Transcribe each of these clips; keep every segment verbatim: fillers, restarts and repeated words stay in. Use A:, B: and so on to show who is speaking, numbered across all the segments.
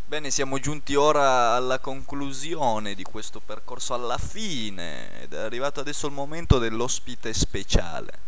A: Bene, siamo giunti ora alla conclusione di questo percorso, alla fine, ed è arrivato adesso il momento dell'ospite speciale.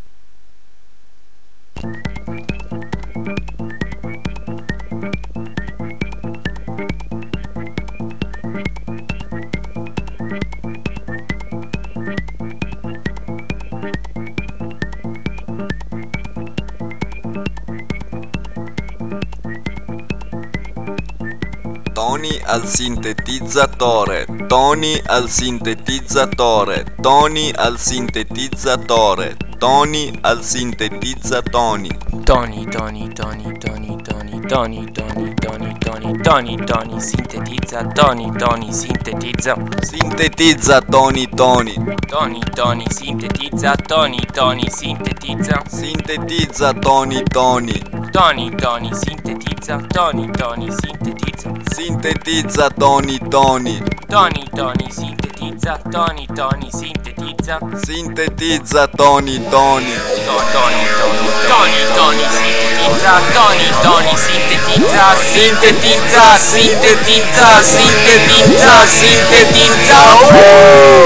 A: Tony al sintetizzatore, Tony al sintetizzatore, Tony al sintetizzatore, Tony al sintetizzatoni.
B: Tony, Tony, Tony, Tony, Tony, Tony, Tony, Tony, Tony, Tony, Tony, sintetizza, Tony, Tony, sintetizza.
A: Sintetizza Tony, Tony.
B: Tony, Tony, sintetizza, Tony, Tony, sintetizza.
A: Sintetizza Tony, Tony.
B: Tony, Tony, sintetizza, Tony, Tony, sintetizza.
A: Sintetizza Tony, Tony.
B: Tony, Tony, sintetizza, Tony, Tony, sintetizza.
A: Sintetizza Tony, Tony.
B: Tony, Tony, Tony, Tony, sintetizza, Tony, Tony, sintetizza, sintetizza, sintetizza, sintetizza, sintetizza.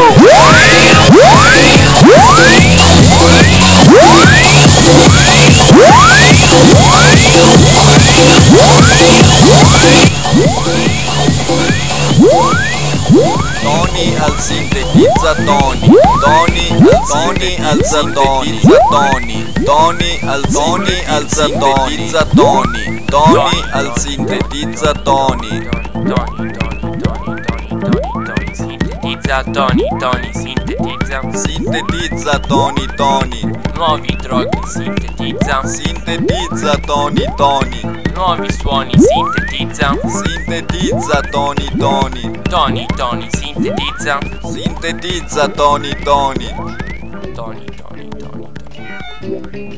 A: Tony al sintetizza Tony, Tony al Tony alza Tony, Tony, Tony al Tony alza Tony, Tony, Tony al sintetizza Tony.
B: Tony, Tony, Tony, Tony, Tony, Tony, sintetizza, Tony, Tony, sintetizza.
A: Sintetizza Tony, Tony.
B: Nuovi droghi, sintetizza.
A: Sintetizza Tony, Tony.
B: Nuovi suoni, sintetizza.
A: Sintetizza Tony, Tony.
B: Tony, Tony, sintetizza.
A: Sintetizza Tony, Tony.
B: Tony, Tony, Tony, Tony.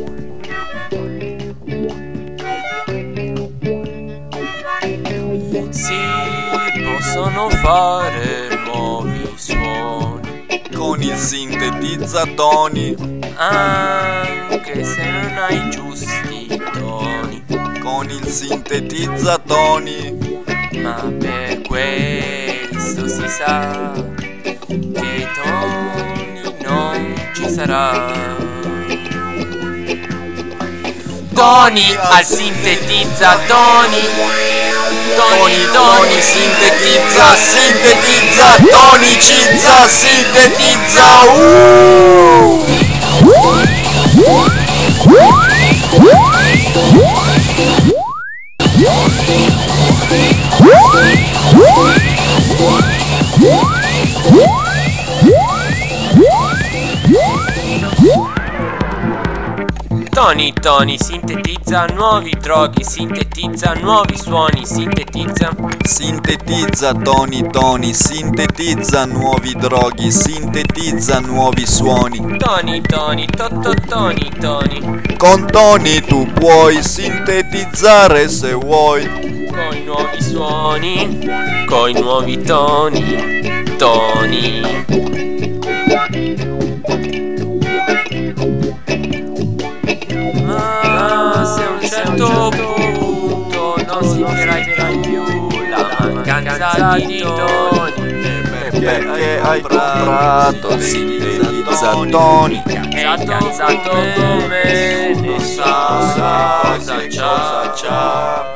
B: Si possono fare nuovi suoni
A: con il sintetizza Tony,
B: anche se non hai i giusti toni.
A: Con il sintetizza Tony,
B: ma per questo si sa che Tony non ci sarà. Tony al sintetizza, Tony.
A: Tony, Tony, sintetizza, sintetizza, tonicizza, sintetizza. Uh!
B: Tony, Tony, sintetizza, nuovi droghi, sintetizza, nuovi suoni, sintetizza.
A: Sintetizza Tony, Tony, sintetizza nuovi droghi, sintetizza nuovi suoni.
B: Tony, Tony, Totto, Tony, Tony.
A: Con Tony tu puoi sintetizzare se vuoi.
B: Coi nuovi suoni, coi nuovi toni, Tony. Ma se a un certo punto non sentirai più la mancanza di Tony,
A: perché hai comprato sintetizzatori,
B: hai cansato come ne sa cosa c'ha.